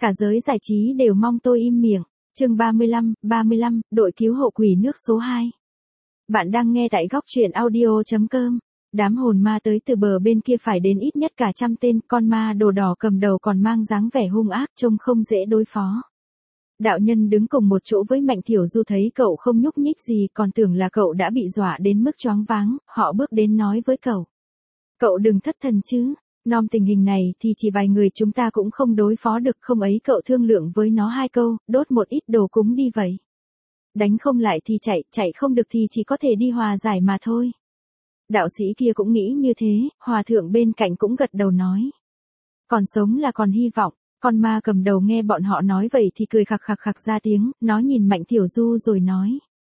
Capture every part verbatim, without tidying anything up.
Cả giới giải trí đều mong tôi im miệng. Chương ba mươi lăm, ba mươi lăm, đội cứu hộ quỷ nước số hai. Bạn đang nghe tại góc truyện audio chấm com. Đám hồn ma tới từ bờ bên kia phải đến ít nhất cả trăm tên, con ma đồ đỏ cầm đầu còn mang dáng vẻ hung ác, trông không dễ đối phó. Đạo nhân đứng cùng một chỗ với Mạnh Thiểu Du thấy cậu không nhúc nhích gì, còn tưởng là cậu đã bị dọa đến mức choáng váng, họ bước đến nói với cậu. Cậu đừng thất thần chứ, nom tình hình này thì chỉ vài người chúng ta cũng không đối phó được, không ấy cậu thương lượng với nó hai câu, đốt một ít đồ cúng đi vậy. Đánh không lại thì chạy, chạy không được thì chỉ có thể đi hòa giải mà thôi. Đạo sĩ kia cũng nghĩ như thế, hòa thượng bên cạnh cũng gật đầu nói. Còn sống là còn hy vọng. Con ma cầm đầu nghe bọn họ nói vậy thì cười khặc khặc khặc ra tiếng, nó nhìn Mạnh Thiểu Du rồi nói.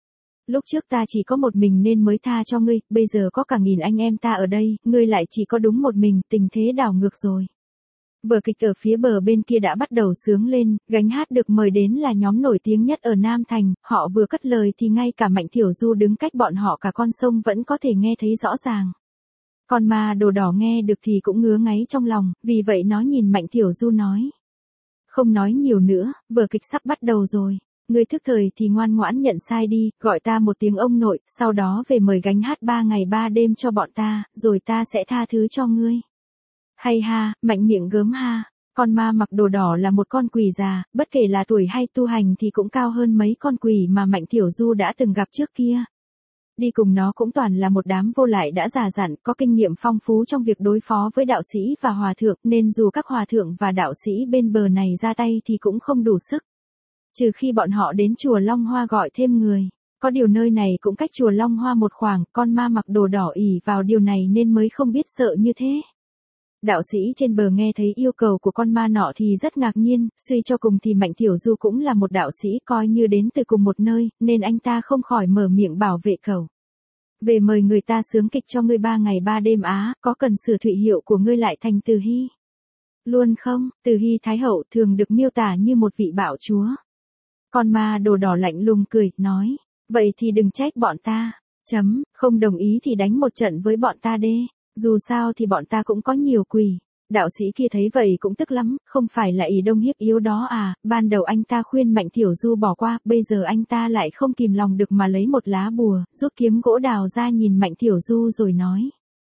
Lúc trước ta chỉ có một mình nên mới tha cho ngươi, bây giờ có cả nghìn anh em ta ở đây, ngươi lại chỉ có đúng một mình, tình thế đảo ngược rồi. Vở kịch ở phía bờ bên kia đã bắt đầu sướng lên, gánh hát được mời đến là nhóm nổi tiếng nhất ở Nam Thành, họ vừa cất lời thì ngay cả Mạnh Thiểu Du đứng cách bọn họ cả con sông vẫn có thể nghe thấy rõ ràng. Con ma đồ đỏ nghe được thì cũng ngứa ngáy trong lòng, vì vậy nó nhìn Mạnh Thiểu Du nói. Không nói nhiều nữa, vở kịch sắp bắt đầu rồi. Ngươi thức thời thì ngoan ngoãn nhận sai đi, gọi ta một tiếng ông nội, sau đó về mời gánh hát ba ngày ba đêm cho bọn ta, rồi ta sẽ tha thứ cho ngươi. Hay ha, Mạnh miệng gớm ha. Con ma mặc đồ đỏ là một con quỷ già, bất kể là tuổi hay tu hành thì cũng cao hơn mấy con quỷ mà Mạnh Thiểu Du đã từng gặp trước kia. Đi cùng nó cũng toàn là một đám vô lại đã già dặn, có kinh nghiệm phong phú trong việc đối phó với đạo sĩ và hòa thượng, nên dù các hòa thượng và đạo sĩ bên bờ này ra tay thì cũng không đủ sức. Trừ khi bọn họ đến chùa Long Hoa gọi thêm người. Có điều nơi này cũng cách chùa Long Hoa một khoảng, con ma mặc đồ đỏ ỉ vào điều này nên mới không biết sợ như thế. Đạo sĩ trên bờ nghe thấy yêu cầu của con ma nọ thì rất ngạc nhiên, suy cho cùng thì Mạnh Thiểu Du cũng là một đạo sĩ coi như đến từ cùng một nơi, nên anh ta không khỏi mở miệng bảo vệ cậu. Về mời người ta sướng kịch cho ngươi ba ngày ba đêm á, có cần sửa thụy hiệu của ngươi lại thành Từ Hy luôn không? Từ Hy Thái Hậu thường được miêu tả như một vị bạo chúa. Con ma đồ đỏ lạnh lùng cười, nói, vậy thì đừng trách bọn ta, chấm, không đồng ý thì đánh một trận với bọn ta đê, dù sao thì bọn ta cũng có nhiều quỷ. Đạo sĩ kia thấy vậy cũng tức lắm, không phải là ý đông hiếp yếu đó à, ban đầu anh ta khuyên Mạnh Thiểu Du bỏ qua, bây giờ anh ta lại không kìm lòng được mà lấy một lá bùa, rút kiếm gỗ đào ra nhìn Mạnh Thiểu Du rồi nói.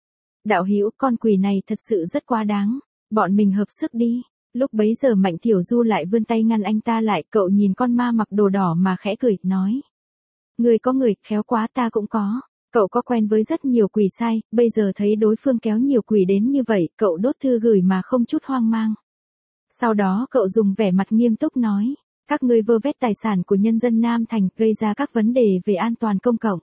Đạo hữu, con quỷ này thật sự rất quá đáng, bọn mình hợp sức đi. Lúc bấy giờ Mạnh Thiểu Du lại vươn tay ngăn anh ta lại, cậu nhìn con ma mặc đồ đỏ mà khẽ cười, nói. Người có người, khéo quá ta cũng có. Cậu có quen với rất nhiều quỷ sai, bây giờ thấy đối phương kéo nhiều quỷ đến như vậy, cậu đốt thư gửi mà không chút hoang mang. Sau đó cậu dùng vẻ mặt nghiêm túc nói, các ngươi vơ vét tài sản của nhân dân Nam Thành, gây ra các vấn đề về an toàn công cộng.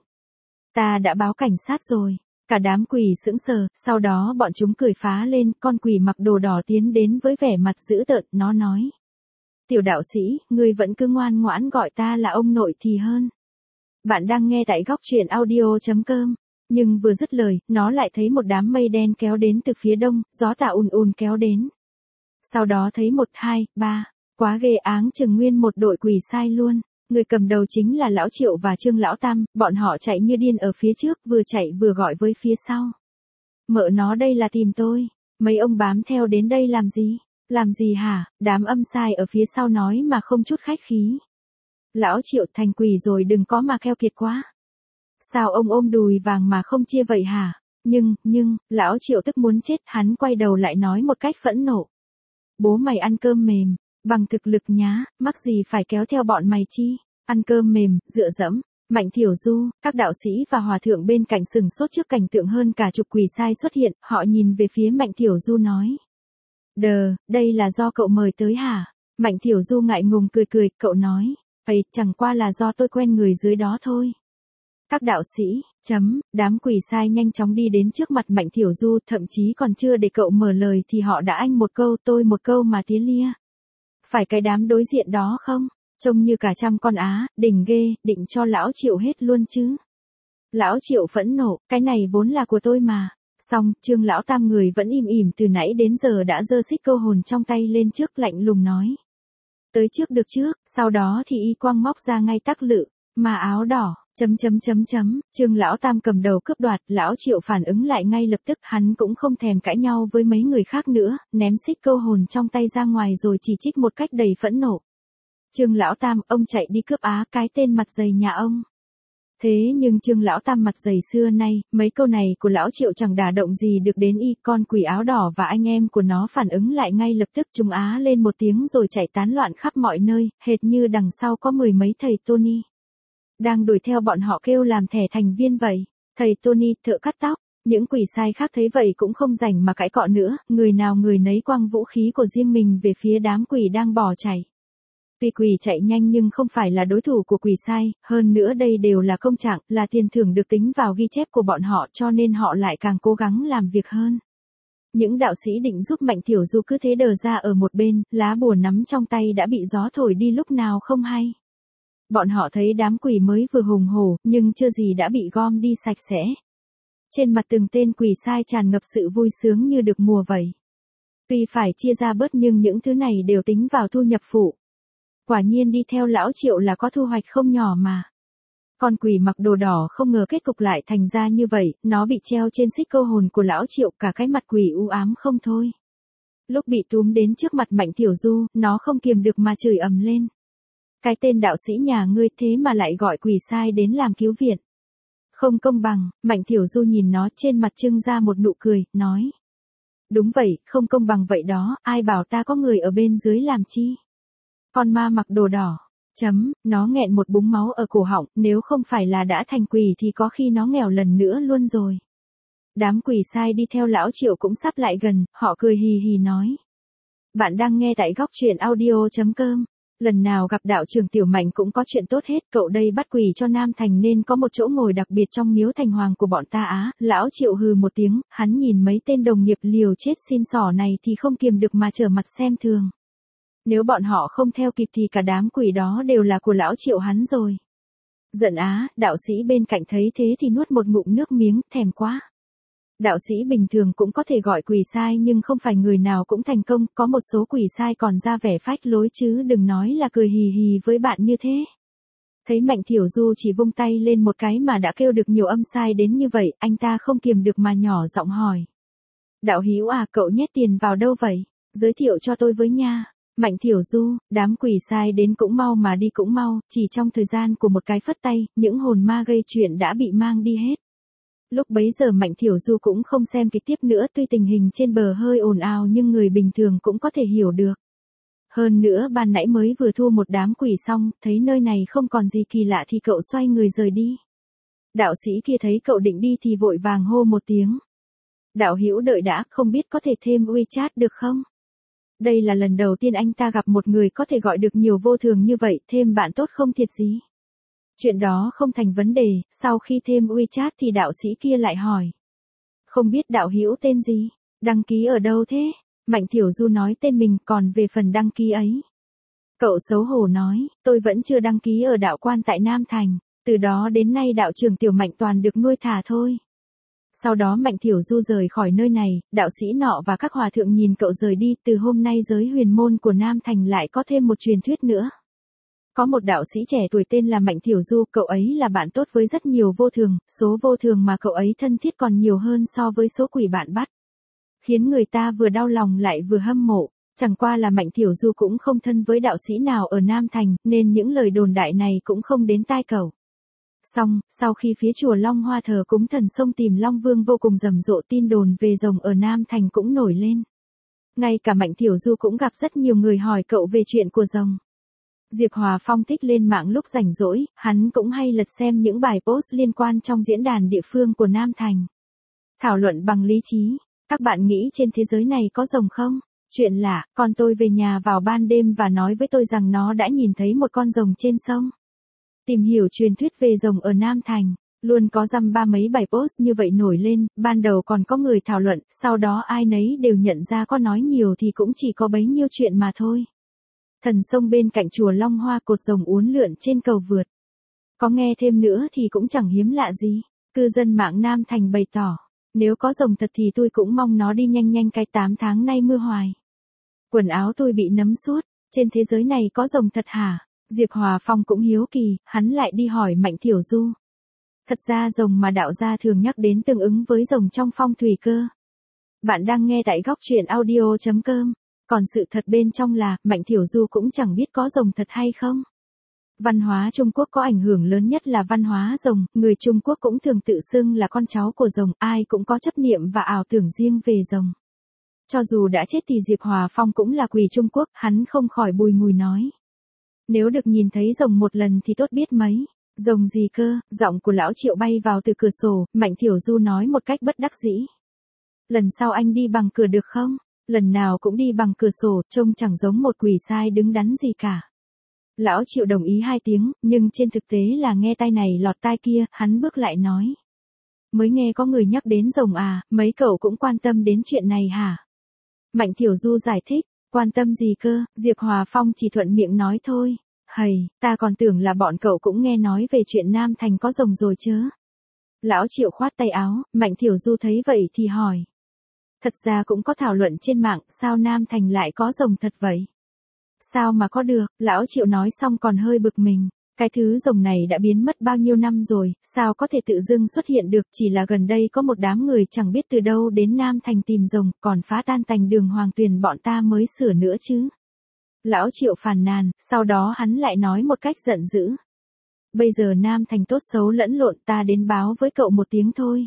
Ta đã báo cảnh sát rồi. Cả đám quỷ sững sờ, sau đó bọn chúng cười phá lên, con quỷ mặc đồ đỏ tiến đến với vẻ mặt dữ tợn, nó nói. Tiểu đạo sĩ, ngươi vẫn cứ ngoan ngoãn gọi ta là ông nội thì hơn. Bạn đang nghe tại góc truyện audio chấm com, nhưng vừa dứt lời, nó lại thấy một đám mây đen kéo đến từ phía đông, gió tà ùn ùn kéo đến. Sau đó thấy một, hai, ba, quá ghê, áng chừng nguyên một đội quỷ sai luôn. Người cầm đầu chính là Lão Triệu và Trương Lão Tam, bọn họ chạy như điên ở phía trước, vừa chạy vừa gọi với phía sau. Mợ nó đây là tìm tôi, mấy ông bám theo đến đây làm gì? Làm gì hả? Đám âm sai ở phía sau nói mà không chút khách khí. Lão Triệu, thành quỷ rồi đừng có mà keo kiệt quá. Sao ông ôm đùi vàng mà không chia vậy hả? Nhưng, nhưng, Lão Triệu tức muốn chết, hắn quay đầu lại nói một cách phẫn nộ. Bố mày ăn cơm mềm, bằng thực lực nhá, mắc gì phải kéo theo bọn mày chi? Ăn cơm mềm, dựa dẫm. Mạnh Thiểu Du, các đạo sĩ và hòa thượng bên cạnh sừng sốt trước cảnh tượng hơn cả chục quỷ sai xuất hiện, họ nhìn về phía Mạnh Thiểu Du nói. Đờ, đây là do cậu mời tới hả? Mạnh Thiểu Du ngại ngùng cười cười, cậu nói. Ấy, chẳng qua là do tôi quen người dưới đó thôi. Các đạo sĩ, chấm, đám quỷ sai nhanh chóng đi đến trước mặt Mạnh Thiểu Du, thậm chí còn chưa để cậu mở lời thì họ đã anh một câu tôi một câu mà tía lia. Phải cái đám đối diện đó không? Trông như cả trăm con á, đỉnh ghê, định cho Lão Triệu hết luôn chứ. Lão Triệu phẫn nộ, cái này vốn là của tôi mà. Xong, Trương Lão Tam người vẫn im ỉm từ nãy đến giờ đã giơ xích câu hồn trong tay lên trước, lạnh lùng nói. Tới trước được trước, sau đó thì y quang móc ra ngay tắc lự, mà áo đỏ, Chấm chấm chấm chấm, Trương lão tam cầm đầu cướp đoạt, lão Triệu phản ứng lại ngay lập tức, hắn cũng không thèm cãi nhau với mấy người khác nữa, ném xích câu hồn trong tay ra ngoài rồi chỉ trích một cách đầy phẫn nộ. Trương lão tam, ông chạy đi cướp á, cái tên mặt dày nhà ông. Thế nhưng Trương lão tam mặt dày xưa nay, mấy câu này của lão Triệu chẳng đả động gì được đến y, con quỷ áo đỏ và anh em của nó phản ứng lại ngay lập tức, chúng á lên một tiếng rồi chạy tán loạn khắp mọi nơi, hệt như đằng sau có mười mấy thầy Tony đang đuổi theo bọn họ kêu làm thẻ thành viên vậy. Thầy Tony, thợ cắt tóc, những quỷ sai khác thấy vậy cũng không rảnh mà cãi cọ nữa, người nào người nấy quăng vũ khí của riêng mình về phía đám quỷ đang bỏ chạy. Tuy quỷ chạy nhanh nhưng không phải là đối thủ của quỷ sai, hơn nữa đây đều là công trạng, là tiền thưởng được tính vào ghi chép của bọn họ, cho nên họ lại càng cố gắng làm việc hơn. Những đạo sĩ định giúp Mạnh Tiểu Du cứ thế đờ ra ở một bên, lá bùa nắm trong tay đã bị gió thổi đi lúc nào không hay. Bọn họ thấy đám quỷ mới vừa hùng hổ, nhưng chưa gì đã bị gom đi sạch sẽ. Trên mặt từng tên quỷ sai tràn ngập sự vui sướng như được mùa vậy. Tuy phải chia ra bớt nhưng những thứ này đều tính vào thu nhập phụ. Quả nhiên đi theo lão Triệu là có thu hoạch không nhỏ mà. Con quỷ mặc đồ đỏ không ngờ kết cục lại thành ra như vậy, nó bị treo trên xích câu hồn của lão Triệu, cả cái mặt quỷ u ám không thôi. Lúc bị túm đến trước mặt Mạnh Tiểu Du, nó không kiềm được mà chửi ầm lên. Cái tên đạo sĩ nhà ngươi thế mà lại gọi quỷ sai đến làm cứu viện. Không công bằng, Mạnh Tiểu Du nhìn nó, trên mặt trưng ra một nụ cười, nói. Đúng vậy, không công bằng vậy đó, ai bảo ta có người ở bên dưới làm chi. Con ma mặc đồ đỏ, chấm, nó nghẹn một búng máu ở cổ họng, nếu không phải là đã thành quỷ thì có khi nó nghèo lần nữa luôn rồi. Đám quỷ sai đi theo lão Triệu cũng sắp lại gần, họ cười hì hì nói. Bạn đang nghe tại góc truyện audio chấm com. Lần nào gặp đạo trưởng Tiểu Mạnh cũng có chuyện tốt hết, cậu đây bắt quỷ cho Nam Thành nên có một chỗ ngồi đặc biệt trong miếu thành hoàng của bọn ta á. Lão Triệu hừ một tiếng, hắn nhìn mấy tên đồng nghiệp liều chết xin xỏ này thì không kiềm được mà trở mặt xem thường. Nếu bọn họ không theo kịp thì cả đám quỷ đó đều là của lão Triệu hắn rồi. Giận á, đạo sĩ bên cạnh thấy thế thì nuốt một ngụm nước miếng, thèm quá. Đạo sĩ bình thường cũng có thể gọi quỷ sai nhưng không phải người nào cũng thành công, có một số quỷ sai còn ra vẻ phách lối chứ đừng nói là cười hì hì với bạn như thế. Thấy Mạnh Tiểu Du chỉ vung tay lên một cái mà đã kêu được nhiều âm sai đến như vậy, anh ta không kiềm được mà nhỏ giọng hỏi. Đạo hữu à, cậu nhét tiền vào đâu vậy? Giới thiệu cho tôi với nha. Mạnh Tiểu Du, đám quỷ sai đến cũng mau mà đi cũng mau, chỉ trong thời gian của một cái phất tay, những hồn ma gây chuyện đã bị mang đi hết. Lúc bấy giờ Mạnh Tiểu Du cũng không xem kịch tiếp nữa, tuy tình hình trên bờ hơi ồn ào nhưng người bình thường cũng có thể hiểu được. Hơn nữa ban nãy mới vừa thu một đám quỷ xong, thấy nơi này không còn gì kỳ lạ thì cậu xoay người rời đi. Đạo sĩ kia thấy cậu định đi thì vội vàng hô một tiếng. Đạo hữu đợi đã, không biết có thể thêm WeChat được không? Đây là lần đầu tiên anh ta gặp một người có thể gọi được nhiều vô thường như vậy, thêm bạn tốt không thiệt gì. Chuyện đó không thành vấn đề, sau khi thêm WeChat thì đạo sĩ kia lại hỏi. Không biết đạo hữu tên gì, đăng ký ở đâu thế? Mạnh Tiểu Du nói tên mình, còn về phần đăng ký ấy. Cậu xấu hổ nói, tôi vẫn chưa đăng ký ở đạo quan tại Nam Thành, từ đó đến nay đạo trưởng Tiểu Mạnh toàn được nuôi thả thôi. Sau đó Mạnh Tiểu Du rời khỏi nơi này, đạo sĩ nọ và các hòa thượng nhìn cậu rời đi, từ hôm nay giới huyền môn của Nam Thành lại có thêm một truyền thuyết nữa. Có một đạo sĩ trẻ tuổi tên là Mạnh Tiểu Du, cậu ấy là bạn tốt với rất nhiều vô thường, số vô thường mà cậu ấy thân thiết còn nhiều hơn so với số quỷ bạn bắt. Khiến người ta vừa đau lòng lại vừa hâm mộ, chẳng qua là Mạnh Tiểu Du cũng không thân với đạo sĩ nào ở Nam Thành, nên những lời đồn đại này cũng không đến tai cậu. Xong, sau khi phía chùa Long Hoa thờ cúng thần sông Tìm Long Vương vô cùng rầm rộ, tin đồn về rồng ở Nam Thành cũng nổi lên. Ngay cả Mạnh Tiểu Du cũng gặp rất nhiều người hỏi cậu về chuyện của rồng. Diệp Hòa Phong thích lên mạng lúc rảnh rỗi, hắn cũng hay lật xem những bài post liên quan trong diễn đàn địa phương của Nam Thành. Thảo luận bằng lý trí, các bạn nghĩ trên thế giới này có rồng không? Chuyện lạ, con tôi về nhà vào ban đêm và nói với tôi rằng nó đã nhìn thấy một con rồng trên sông. Tìm hiểu truyền thuyết về rồng ở Nam Thành, luôn có dăm ba mấy bài post như vậy nổi lên, ban đầu còn có người thảo luận, sau đó ai nấy đều nhận ra có nói nhiều thì cũng chỉ có bấy nhiêu chuyện mà thôi. Thần sông bên cạnh chùa Long Hoa, cột rồng uốn lượn trên cầu vượt. Có nghe thêm nữa thì cũng chẳng hiếm lạ gì. Cư dân mạng Nam Thành bày tỏ, nếu có rồng thật thì tôi cũng mong nó đi nhanh nhanh, cái tám tháng nay mưa hoài. Quần áo tôi bị nấm suốt, trên thế giới này có rồng thật hả? Diệp Hòa Phong cũng hiếu kỳ, hắn lại đi hỏi Mạnh Tiểu Du. Thật ra rồng mà đạo gia thường nhắc đến tương ứng với rồng trong phong thủy cơ. Bạn đang nghe tại góc truyện audio chấm com. Còn sự thật bên trong là, Mạnh Thiểu Du cũng chẳng biết có rồng thật hay không. Văn hóa Trung Quốc có ảnh hưởng lớn nhất là văn hóa rồng, người Trung Quốc cũng thường tự xưng là con cháu của rồng, ai cũng có chấp niệm và ảo tưởng riêng về rồng. Cho dù đã chết thì Diệp Hòa Phong cũng là quỷ Trung Quốc, hắn không khỏi bùi ngùi nói. Nếu được nhìn thấy rồng một lần thì tốt biết mấy. Rồng gì cơ? Giọng của lão Triệu bay vào từ cửa sổ, Mạnh Thiểu Du nói một cách bất đắc dĩ. Lần sau anh đi bằng cửa được không? Lần nào cũng đi bằng cửa sổ, trông chẳng giống một quỷ sai đứng đắn gì cả. Lão Triệu đồng ý hai tiếng, nhưng trên thực tế là nghe tai này lọt tai kia, hắn bước lại nói. Mới nghe có người nhắc đến rồng à, mấy cậu cũng quan tâm đến chuyện này hả? Mạnh Thiểu Du giải thích, quan tâm gì cơ, Diệp Hòa Phong chỉ thuận miệng nói thôi. Hầy, ta còn tưởng là bọn cậu cũng nghe nói về chuyện Nam Thành có rồng rồi chứ. Lão Triệu khoát tay áo, Mạnh Thiểu Du thấy vậy thì hỏi. Thật ra cũng có thảo luận trên mạng, sao Nam Thành lại có rồng thật vậy? Sao mà có được, Lão Triệu nói xong còn hơi bực mình. Cái thứ rồng này đã biến mất bao nhiêu năm rồi, sao có thể tự dưng xuất hiện được, chỉ là gần đây có một đám người chẳng biết từ đâu đến Nam Thành tìm rồng, còn phá tan thành đường Hoàng Tuyền bọn ta mới sửa nữa chứ. Lão Triệu phàn nàn, sau đó hắn lại nói một cách giận dữ. Bây giờ Nam Thành tốt xấu lẫn lộn, ta đến báo với cậu một tiếng thôi.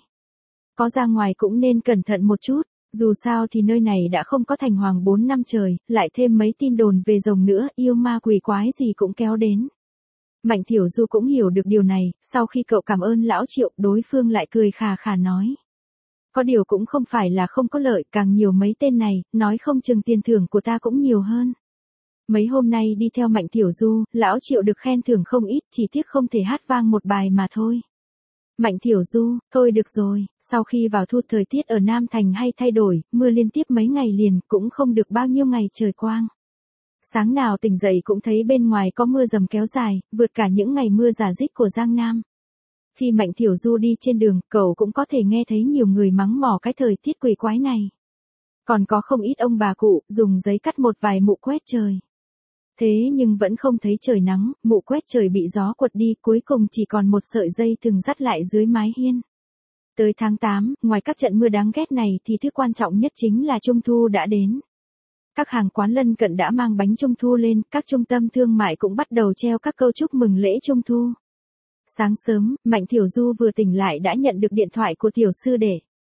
Có ra ngoài cũng nên cẩn thận một chút, dù sao thì nơi này đã không có thành hoàng bốn năm trời, lại thêm mấy tin đồn về rồng nữa, yêu ma quỷ quái gì cũng kéo đến. Mạnh Thiểu Du cũng hiểu được điều này, sau khi cậu cảm ơn Lão Triệu, đối phương lại cười khà khà nói. Có điều cũng không phải là không có lợi, càng nhiều mấy tên này, nói không chừng tiền thưởng của ta cũng nhiều hơn. Mấy hôm nay đi theo Mạnh Thiểu Du, Lão Triệu được khen thưởng không ít, chỉ tiếc không thể hát vang một bài mà thôi. Mạnh Thiểu Du, thôi được rồi, sau khi vào thu thời tiết ở Nam Thành hay thay đổi, mưa liên tiếp mấy ngày liền, cũng không được bao nhiêu ngày trời quang. Sáng nào tỉnh dậy cũng thấy bên ngoài có mưa dầm kéo dài, vượt cả những ngày mưa rả rích của Giang Nam. Khi Mạnh Thiểu Du đi trên đường, cậu cũng có thể nghe thấy nhiều người mắng mỏ cái thời tiết quỷ quái này. Còn có không ít ông bà cụ, dùng giấy cắt một vài mụ quét trời. Thế nhưng vẫn không thấy trời nắng, mụ quét trời bị gió quật đi, cuối cùng chỉ còn một sợi dây thừng dắt lại dưới mái hiên. Tới tháng tám, ngoài các trận mưa đáng ghét này thì thứ quan trọng nhất chính là Trung Thu đã đến. Các hàng quán lân cận đã mang bánh Trung Thu lên, các trung tâm thương mại cũng bắt đầu treo các câu chúc mừng lễ Trung Thu. Sáng sớm, Mạnh Thiểu Du vừa tỉnh lại đã nhận được điện thoại của tiểu sư đệ.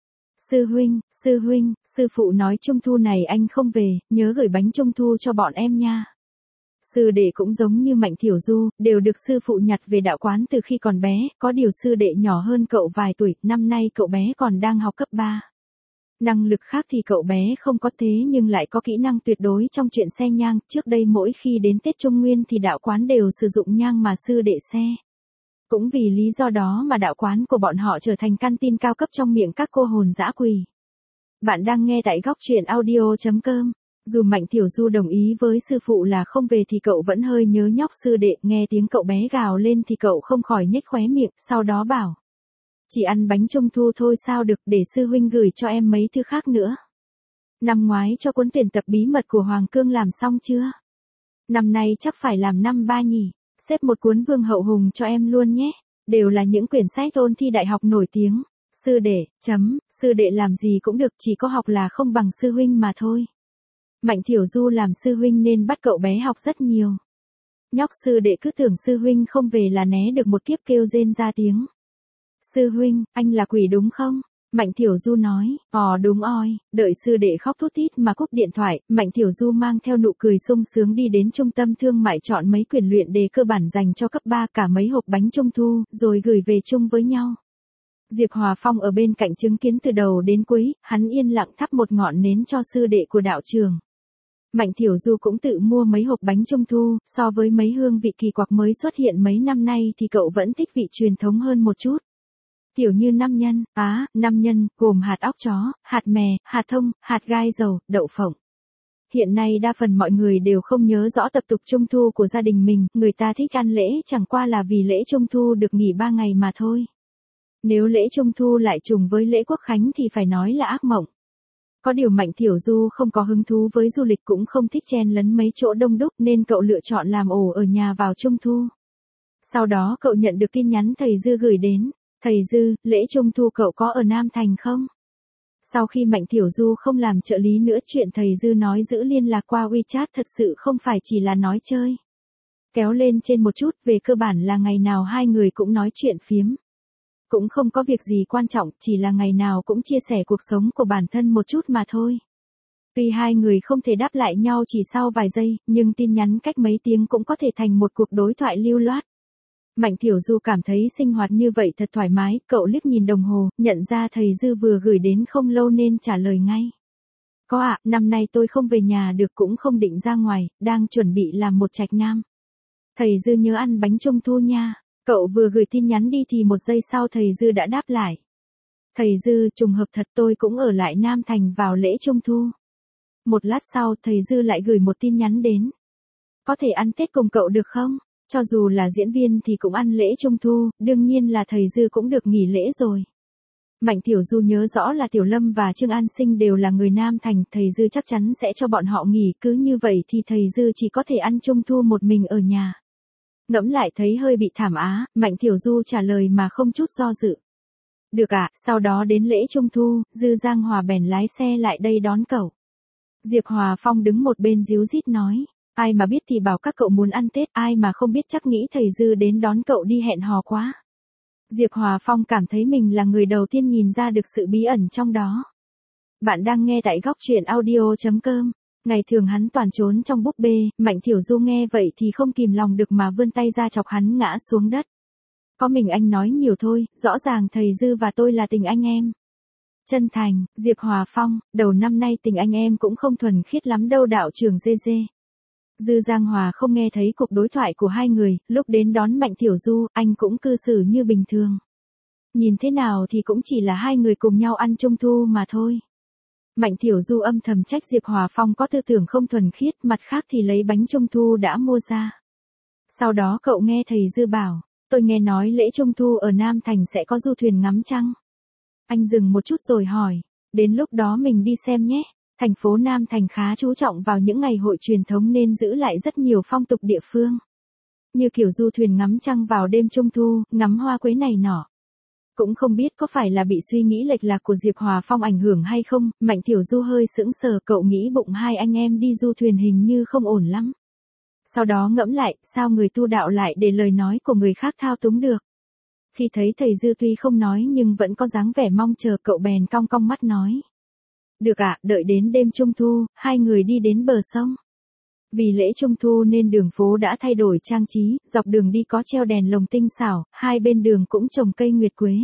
Sư huynh, sư huynh, sư phụ nói Trung Thu này anh không về, nhớ gửi bánh Trung Thu cho bọn em nha. Sư đệ cũng giống như Mạnh Thiểu Du, đều được sư phụ nhặt về đạo quán từ khi còn bé, có điều sư đệ nhỏ hơn cậu vài tuổi, năm nay cậu bé còn đang học cấp ba. Năng lực khác thì cậu bé không có thế nhưng lại có kỹ năng tuyệt đối trong chuyện xe nhang, trước đây mỗi khi đến Tết Trung Nguyên thì đạo quán đều sử dụng nhang mà sư đệ xe. Cũng vì lý do đó mà đạo quán của bọn họ trở thành căn tin cao cấp trong miệng các cô hồn dã quỷ. Bạn đang nghe tại góc truyện audio chấm com. Dù Mạnh Thiểu Du đồng ý với sư phụ là không về thì cậu vẫn hơi nhớ nhóc sư đệ, nghe tiếng cậu bé gào lên thì cậu không khỏi nhếch khóe miệng, sau đó bảo. Chỉ ăn bánh Trung Thu thôi sao được, để sư huynh gửi cho em mấy thứ khác nữa. Năm ngoái cho cuốn tuyển tập bí mật của Hoàng Cương làm xong chưa? Năm nay chắc phải làm năm ba nhỉ, xếp một cuốn Vương Hậu Hùng cho em luôn nhé, đều là những quyển sách ôn thi đại học nổi tiếng. Sư đệ, chấm, sư đệ làm gì cũng được, chỉ có học là không bằng sư huynh mà thôi. Mạnh Thiểu Du làm sư huynh nên bắt cậu bé học rất nhiều. Nhóc sư đệ cứ tưởng sư huynh không về là né được một kiếp kêu rên ra tiếng. Sư huynh, anh là quỷ đúng không? Mạnh Thiểu Du nói, ồ đúng oi, đợi sư đệ khóc thút thít mà cúp điện thoại, Mạnh Thiểu Du mang theo nụ cười sung sướng đi đến trung tâm thương mại chọn mấy quyển luyện đề cơ bản dành cho cấp ba, cả mấy hộp bánh Trung Thu, rồi gửi về chung với nhau. Diệp Hòa Phong ở bên cạnh chứng kiến từ đầu đến cuối, hắn yên lặng thắp một ngọn nến cho sư đệ của đạo trường. Mạnh Thiểu Du cũng tự mua mấy hộp bánh Trung Thu, so với mấy hương vị kỳ quặc mới xuất hiện mấy năm nay thì cậu vẫn thích vị truyền thống hơn một chút. Tiểu như năm nhân, á, năm nhân, gồm hạt óc chó, hạt mè, hạt thông, hạt gai dầu, đậu phộng. Hiện nay đa phần mọi người đều không nhớ rõ tập tục Trung Thu của gia đình mình, người ta thích ăn lễ chẳng qua là vì lễ Trung Thu được nghỉ ba ngày mà thôi. Nếu lễ Trung Thu lại trùng với lễ Quốc Khánh thì phải nói là ác mộng. Có điều Mạnh Thiểu Du không có hứng thú với du lịch cũng không thích chen lấn mấy chỗ đông đúc nên cậu lựa chọn làm ổ ở nhà vào Trung Thu. Sau đó cậu nhận được tin nhắn thầy Dư gửi đến. Thầy Dư, lễ Trung thu cậu có ở Nam Thành không? Sau khi Mạnh Tiểu Du không làm trợ lý nữa, chuyện thầy Dư nói giữ liên lạc qua WeChat thật sự không phải chỉ là nói chơi. Kéo lên trên một chút, về cơ bản là ngày nào hai người cũng nói chuyện phiếm. Cũng không có việc gì quan trọng, chỉ là ngày nào cũng chia sẻ cuộc sống của bản thân một chút mà thôi. Tuy hai người không thể đáp lại nhau chỉ sau vài giây, nhưng tin nhắn cách mấy tiếng cũng có thể thành một cuộc đối thoại lưu loát. Mạnh Tiểu Du cảm thấy sinh hoạt như vậy thật thoải mái, cậu liếc nhìn đồng hồ, nhận ra thầy Dư vừa gửi đến không lâu nên trả lời ngay. Có ạ, năm nay tôi không về nhà được, cũng không định ra ngoài, đang chuẩn bị làm một trạch nam. Thầy Dư nhớ ăn bánh trung thu nha. Cậu vừa gửi tin nhắn đi thì một giây sau thầy Dư đã đáp lại. Thầy Dư, trùng hợp thật, tôi cũng ở lại Nam Thành vào lễ Trung thu. Một lát sau thầy Dư lại gửi một tin nhắn đến. Có thể ăn Tết cùng cậu được không? Cho dù là diễn viên thì cũng ăn lễ Trung thu, đương nhiên là thầy Dư cũng được nghỉ lễ rồi. Mạnh Tiểu Du nhớ rõ là Tiểu Lâm và Trương An Sinh đều là người Nam Thành, thầy Dư chắc chắn sẽ cho bọn họ nghỉ, cứ như vậy thì thầy Dư chỉ có thể ăn Trung thu một mình ở nhà. Ngẫm lại thấy hơi bị thảm á, Mạnh Tiểu Du trả lời mà không chút do dự. Được ạ, à, sau đó đến lễ Trung thu, Dư Giang Hòa bèn lái xe lại đây đón cậu. Diệp Hòa Phong đứng một bên díu dít nói, ai mà biết thì bảo các cậu muốn ăn Tết, ai mà không biết chắc nghĩ thầy Dư đến đón cậu đi hẹn hò quá. Diệp Hòa Phong cảm thấy mình là người đầu tiên nhìn ra được sự bí ẩn trong đó. Bạn đang nghe tại góc truyện audio chấm com. Ngày thường hắn toàn trốn trong búp bê, Mạnh Tiểu Du nghe vậy thì không kìm lòng được mà vươn tay ra chọc hắn ngã xuống đất. Có mình anh nói nhiều thôi, rõ ràng thầy Dư và tôi là tình anh em. Chân thành, Diệp Hòa Phong, đầu năm nay tình anh em cũng không thuần khiết lắm đâu đạo trưởng dê dê. Dư Giang Hòa không nghe thấy cuộc đối thoại của hai người, lúc đến đón Mạnh Tiểu Du, anh cũng cư xử như bình thường. Nhìn thế nào thì cũng chỉ là hai người cùng nhau ăn Trung thu mà thôi. Mạnh Tiểu Du âm thầm trách Diệp Hòa Phong có tư tưởng không thuần khiết, mặt khác thì lấy bánh Trung thu đã mua ra. Sau đó cậu nghe thầy Dư bảo, tôi nghe nói lễ Trung thu ở Nam Thành sẽ có du thuyền ngắm trăng. Anh dừng một chút rồi hỏi, đến lúc đó mình đi xem nhé. Thành phố Nam Thành khá chú trọng vào những ngày hội truyền thống nên giữ lại rất nhiều phong tục địa phương. Như kiểu du thuyền ngắm trăng vào đêm Trung thu, ngắm hoa quế này nọ. Cũng không biết có phải là bị suy nghĩ lệch lạc của Diệp Hòa Phong ảnh hưởng hay không, Mạnh Tiểu Du hơi sững sờ, cậu nghĩ bụng hai anh em đi du thuyền hình như không ổn lắm. Sau đó ngẫm lại, sao người tu đạo lại để lời nói của người khác thao túng được. Khi thấy thầy Dư tuy không nói nhưng vẫn có dáng vẻ mong chờ, cậu bèn cong cong mắt nói. Được ạ, à, đợi đến đêm Trung thu, hai người đi đến bờ sông. Vì lễ Trung thu nên đường phố đã thay đổi trang trí, dọc đường đi có treo đèn lồng tinh xảo, hai bên đường cũng trồng cây nguyệt quế.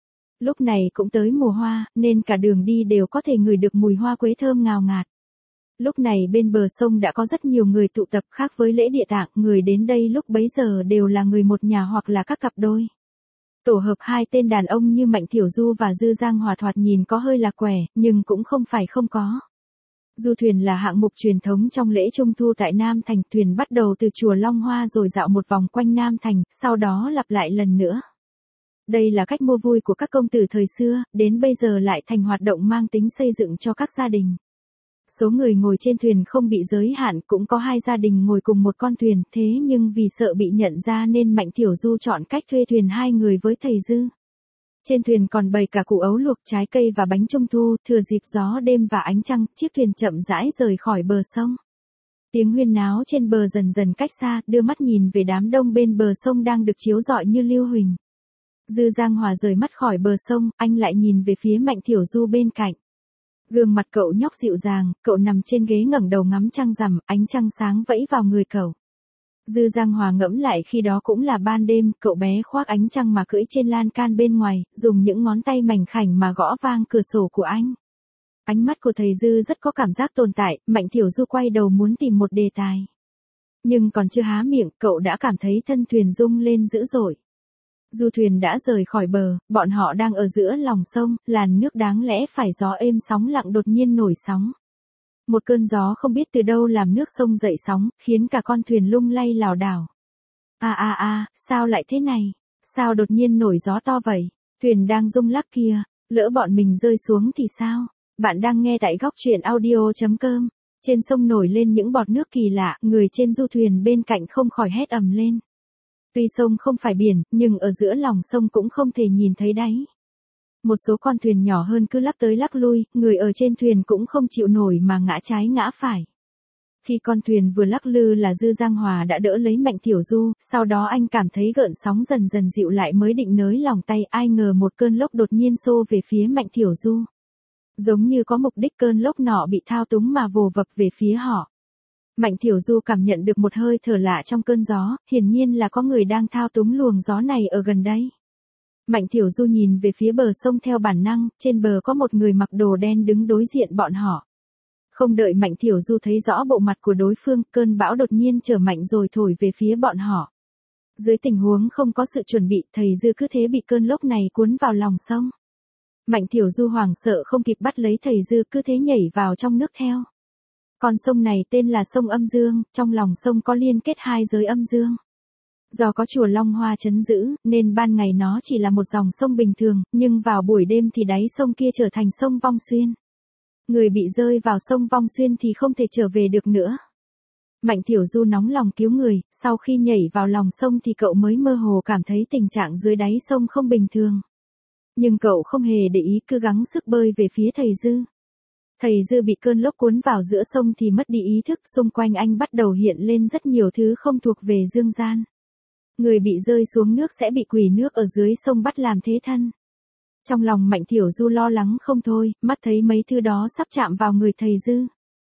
Lúc này cũng tới mùa hoa, nên cả đường đi đều có thể ngửi được mùi hoa quế thơm ngào ngạt. Lúc này bên bờ sông đã có rất nhiều người tụ tập, khác với lễ địa tạng, người đến đây lúc bấy giờ đều là người một nhà hoặc là các cặp đôi. Tổ hợp hai tên đàn ông như Mạnh Tiểu Du và Dư Giang Hòa thoạt nhìn có hơi lạc quẻ, nhưng cũng không phải không có. Du thuyền là hạng mục truyền thống trong lễ Trung thu tại Nam Thành, thuyền bắt đầu từ chùa Long Hoa rồi dạo một vòng quanh Nam Thành, sau đó lặp lại lần nữa. Đây là cách mua vui của các công tử thời xưa, đến bây giờ lại thành hoạt động mang tính xây dựng cho các gia đình. Số người ngồi trên thuyền không bị giới hạn, cũng có hai gia đình ngồi cùng một con thuyền, thế nhưng vì sợ bị nhận ra nên Mạnh Tiểu Du chọn cách thuê thuyền hai người với thầy Dư. Trên thuyền còn bày cả củ ấu luộc, trái cây và bánh Trung thu, thừa dịp gió đêm và ánh trăng, chiếc thuyền chậm rãi rời khỏi bờ sông. Tiếng huyên náo trên bờ dần dần cách xa, đưa mắt nhìn về đám đông bên bờ sông đang được chiếu rọi như lưu huỳnh. Dư Giang Hòa rời mắt khỏi bờ sông, anh lại nhìn về phía Mạnh Tiểu Du bên cạnh. Gương mặt cậu nhóc dịu dàng, cậu nằm trên ghế ngẩng đầu ngắm trăng rằm, ánh trăng sáng vẫy vào người cậu. Dư Giang Hòa ngẫm lại khi đó cũng là ban đêm, cậu bé khoác ánh trăng mà cưỡi trên lan can bên ngoài, dùng những ngón tay mảnh khảnh mà gõ vang cửa sổ của anh. Ánh mắt của thầy Dư rất có cảm giác tồn tại, Mạnh Tiểu Du quay đầu muốn tìm một đề tài. Nhưng còn chưa há miệng, cậu đã cảm thấy thân thuyền rung lên dữ dội. Du thuyền đã rời khỏi bờ, bọn họ đang ở giữa lòng sông, làn nước đáng lẽ phải gió êm sóng lặng đột nhiên nổi sóng. Một cơn gió không biết từ đâu làm nước sông dậy sóng, khiến cả con thuyền lung lay lảo đảo. À à à, sao lại thế này? Sao đột nhiên nổi gió to vậy? Thuyền đang rung lắc kia, lỡ bọn mình rơi xuống thì sao? Bạn đang nghe tại góc truyện audio chấm com. Trên sông nổi lên những bọt nước kỳ lạ, người trên du thuyền bên cạnh không khỏi hét ầm lên. Tuy sông không phải biển, nhưng ở giữa lòng sông cũng không thể nhìn thấy đáy. Một số con thuyền nhỏ hơn cứ lắc tới lắc lui, người ở trên thuyền cũng không chịu nổi mà ngã trái ngã phải. Khi con thuyền vừa lắc lư là Dư Giang Hòa đã đỡ lấy Mạnh Tiểu Du, sau đó anh cảm thấy gợn sóng dần dần dịu lại mới định nới lòng tay, ai ngờ một cơn lốc đột nhiên xô về phía Mạnh Tiểu Du. Giống như có mục đích cơn lốc nọ bị thao túng mà vồ vập về phía họ. Mạnh Tiểu Du cảm nhận được một hơi thở lạ trong cơn gió, hiển nhiên là có người đang thao túng luồng gió này ở gần đây. Mạnh Tiểu Du nhìn về phía bờ sông theo bản năng, trên bờ có một người mặc đồ đen đứng đối diện bọn họ. Không đợi Mạnh Tiểu Du thấy rõ bộ mặt của đối phương, cơn bão đột nhiên trở mạnh rồi thổi về phía bọn họ. Dưới tình huống không có sự chuẩn bị, thầy Dư cứ thế bị cơn lốc này cuốn vào lòng sông. Mạnh Tiểu Du hoảng sợ không kịp bắt lấy thầy Dư, cứ thế nhảy vào trong nước theo. Con sông này tên là sông Âm Dương, trong lòng sông có liên kết hai giới âm dương. Do có chùa Long Hoa trấn giữ, nên ban ngày nó chỉ là một dòng sông bình thường, nhưng vào buổi đêm thì đáy sông kia trở thành sông Vong Xuyên. Người bị rơi vào sông Vong Xuyên thì không thể trở về được nữa. Mạnh Tiểu Du nóng lòng cứu người, sau khi nhảy vào lòng sông thì cậu mới mơ hồ cảm thấy tình trạng dưới đáy sông không bình thường. Nhưng cậu không hề để ý, cứ gắng sức bơi về phía thầy Dư. Thầy Dư bị cơn lốc cuốn vào giữa sông thì mất đi ý thức, xung quanh anh bắt đầu hiện lên rất nhiều thứ không thuộc về dương gian. Người bị rơi xuống nước sẽ bị quỷ nước ở dưới sông bắt làm thế thân. Trong lòng Mạnh Tiểu Du lo lắng không thôi, mắt thấy mấy thứ đó sắp chạm vào người thầy Dư.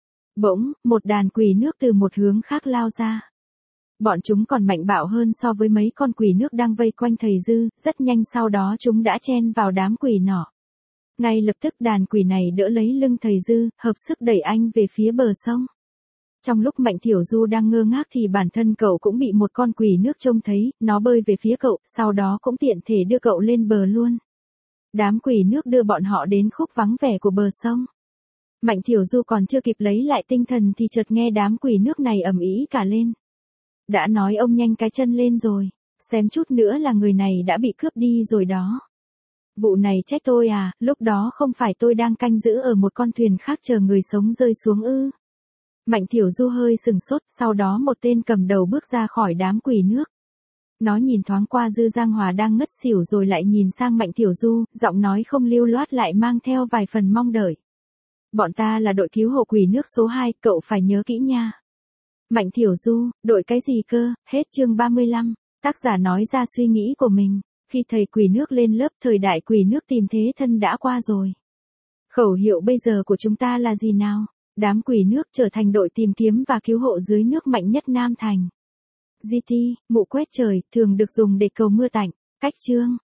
Bỗng, một đàn quỷ nước từ một hướng khác lao ra. Bọn chúng còn mạnh bạo hơn so với mấy con quỷ nước đang vây quanh thầy Dư, rất nhanh sau đó chúng đã chen vào đám quỷ nọ. Ngay lập tức đàn quỷ này đỡ lấy lưng thầy Dư, hợp sức đẩy anh về phía bờ sông. Trong lúc Mạnh Tiểu Du đang ngơ ngác thì bản thân cậu cũng bị một con quỷ nước trông thấy, nó bơi về phía cậu, sau đó cũng tiện thể đưa cậu lên bờ luôn. Đám quỷ nước đưa bọn họ đến khúc vắng vẻ của bờ sông. Mạnh Tiểu Du còn chưa kịp lấy lại tinh thần thì chợt nghe đám quỷ nước này ầm ĩ cả lên. Đã nói ông nhanh cái chân lên rồi, xém chút nữa là người này đã bị cướp đi rồi đó. Vụ này trách tôi à, lúc đó không phải tôi đang canh giữ ở một con thuyền khác chờ người sống rơi xuống ư. Mạnh Tiểu Du hơi sừng sốt, sau đó một tên cầm đầu bước ra khỏi đám quỷ nước. Nó nhìn thoáng qua Dư Giang Hòa đang ngất xỉu rồi lại nhìn sang Mạnh Tiểu Du, giọng nói không lưu loát lại mang theo vài phần mong đợi. Bọn ta là đội cứu hộ quỷ nước số hai, cậu phải nhớ kỹ nha. Mạnh Tiểu Du, đội cái gì cơ, hết chương ba mươi lăm, tác giả nói ra suy nghĩ của mình. Khi thầy quỷ nước lên lớp, thời đại quỷ nước tìm thế thân đã qua rồi. Khẩu hiệu bây giờ của chúng ta là gì nào? Đám quỷ nước trở thành đội tìm kiếm và cứu hộ dưới nước mạnh nhất Nam Thành. giê tê, mụ quét trời, thường được dùng để cầu mưa tạnh. Cách chương